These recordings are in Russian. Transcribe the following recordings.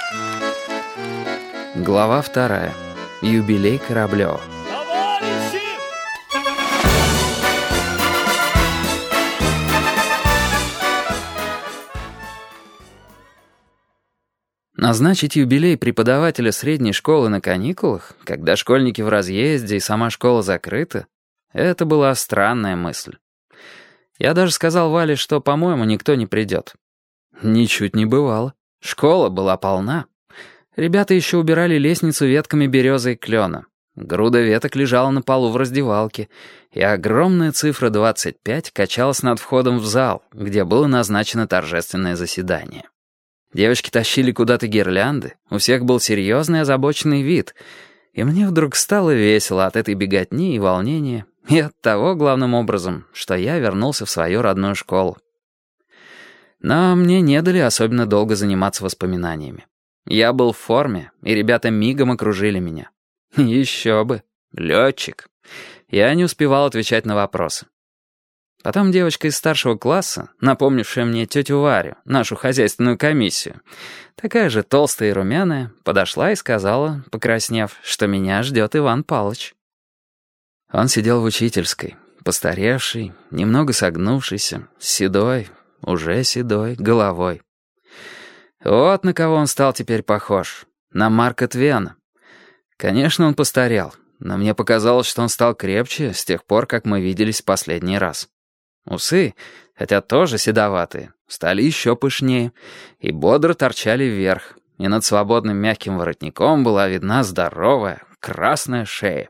Глава 2. Юбилей Кораблёва. Назначить юбилей преподавателя средней школы на каникулах, когда школьники в разъезде и сама школа закрыта, это была странная мысль. Я даже сказал Вале, что, по-моему, никто не придет. Ничуть не бывало. Школа была полна. Ребята еще убирали лестницу ветками березы и клена. Груда веток лежала на полу в раздевалке, и огромная цифра 25 качалась над входом в зал, где было назначено торжественное заседание. Девочки тащили куда-то гирлянды, у всех был серьезный озабоченный вид, и мне вдруг стало весело от этой беготни и волнения, и от того, главным образом, что я вернулся в свою родную школу. Но мне не дали особенно долго заниматься воспоминаниями. Я был в форме, и ребята мигом окружили меня. Еще бы, летчик. Я не успевал отвечать на вопросы. Потом девочка из старшего класса, напомнившая мне тетю Варю, нашу хозяйственную комиссию, такая же толстая и румяная, подошла и сказала, покраснев, что меня ждет Иван Павлович. Он сидел в учительской, постаревший, немного согнувшийся, седой, уже седой, головой. Вот на кого он стал теперь похож. На Марка Твена. Конечно, он постарел, но мне показалось, что он стал крепче с тех пор, как мы виделись в последний раз. Усы, хотя тоже седоватые, стали еще пышнее и бодро торчали вверх, и над свободным мягким воротником была видна здоровая красная шея.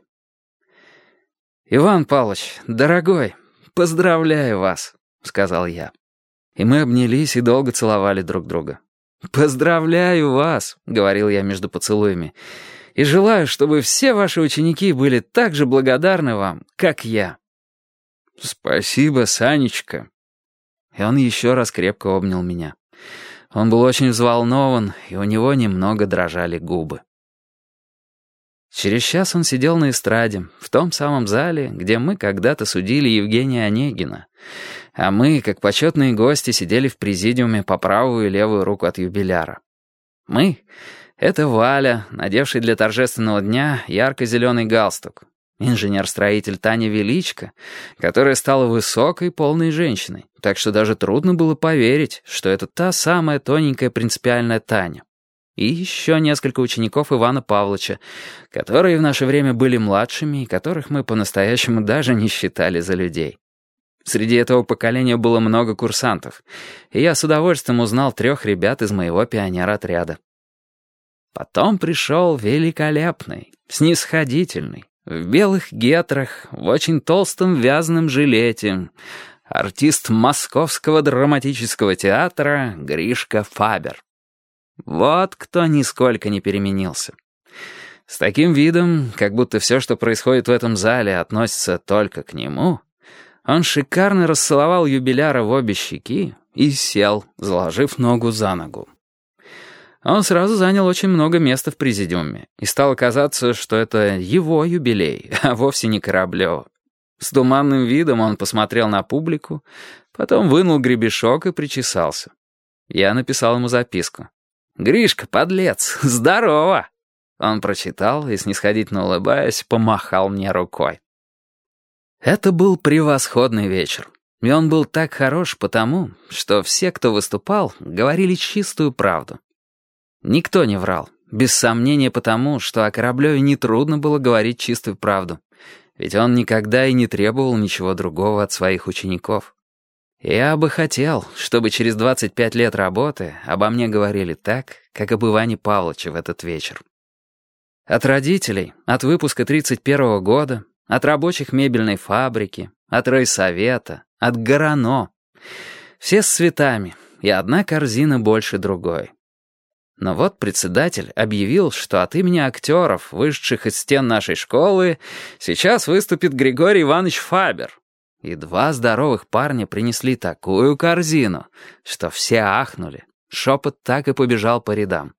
«Иван Павлович, дорогой, поздравляю вас», — сказал я. И мы обнялись и долго целовали друг друга. «Поздравляю вас», — говорил я между поцелуями, «и желаю, чтобы все ваши ученики были так же благодарны вам, как я». «Спасибо, Санечка». И он еще раз крепко обнял меня. Он был очень взволнован, и у него немного дрожали губы. Через час он сидел на эстраде, в том самом зале, где мы когда-то судили Евгения Онегина, а мы, как почетные гости, сидели в президиуме по правую и левую руку от юбиляра. Мы — это Валя, надевший для торжественного дня ярко-зеленый галстук, инженер-строитель Таня Величко, которая стала высокой, полной женщиной, так что даже трудно было поверить, что это та самая тоненькая принципиальная Таня. И еще несколько учеников Ивана Павловича, которые в наше время были младшими и которых мы по-настоящему даже не считали за людей. Среди этого поколения было много курсантов, и я с удовольствием узнал 3 ребят из моего пионер-отряда. Потом пришел великолепный, снисходительный, в белых гетрах, в очень толстом вязаном жилете, артист Московского драматического театра Гришка Фабер. Вот кто нисколько не переменился. С таким видом, как будто все, что происходит в этом зале, относится только к нему, он шикарно расцеловал юбиляра в обе щеки и сел, заложив ногу за ногу. Он сразу занял очень много места в президиуме, и стало казаться, что это его юбилей, а вовсе не Кораблёва. С туманным видом он посмотрел на публику, потом вынул гребешок и причесался. Я написал ему записку. «Гришка, подлец, здорово!» Он прочитал и, снисходительно улыбаясь, помахал мне рукой. Это был превосходный вечер, и он был так хорош потому, что все, кто выступал, говорили чистую правду. Никто не врал, без сомнения потому, что о Кораблёве нетрудно было говорить чистую правду, ведь он никогда и не требовал ничего другого от своих учеников. Я бы хотел, чтобы через 25 лет работы обо мне говорили так, как об Иване Павловиче в этот вечер. От родителей, от выпуска 31-го года, от рабочих мебельной фабрики, от райсовета, от Горано. Все с цветами, и одна корзина больше другой. Но вот председатель объявил, что от имени актеров, вышедших из стен нашей школы, сейчас выступит Григорий Иванович Фабер. И 2 здоровых парня принесли такую корзину, что все ахнули. Шепот так и побежал по рядам.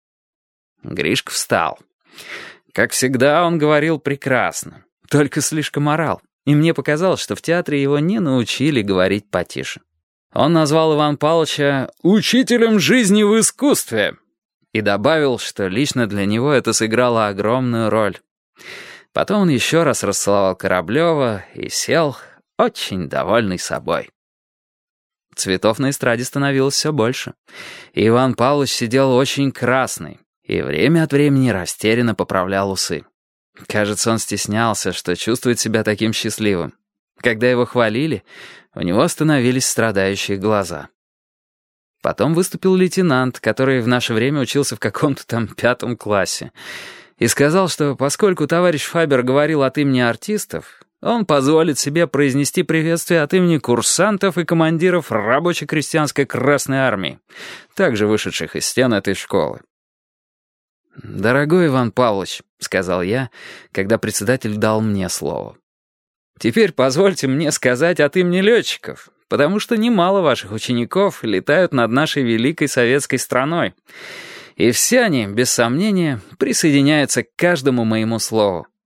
Гришка встал. Как всегда, он говорил прекрасно, только слишком орал, и мне показалось, что в театре его не научили говорить потише. Он назвал Ивана Павловича «учителем жизни в искусстве» и добавил, что лично для него это сыграло огромную роль. Потом он еще раз расцеловал Кораблева и сел, очень довольный собой. Цветов на эстраде становилось все больше. И Иван Павлович сидел очень красный и время от времени растерянно поправлял усы. Кажется, он стеснялся, что чувствует себя таким счастливым. Когда его хвалили, у него становились страдающие глаза. Потом выступил лейтенант, который в наше время учился в каком-то там 5 классе, и сказал, что поскольку товарищ Фабер говорил от имени артистов, он позволит себе произнести приветствие от имени курсантов и командиров рабоче-крестьянской Красной Армии, также вышедших из стен этой школы. «Дорогой Иван Павлович», — сказал я, когда председатель дал мне слово, «теперь позвольте мне сказать от имени летчиков, потому что немало ваших учеников летают над нашей великой советской страной, и все они, без сомнения, присоединяются к каждому моему слову.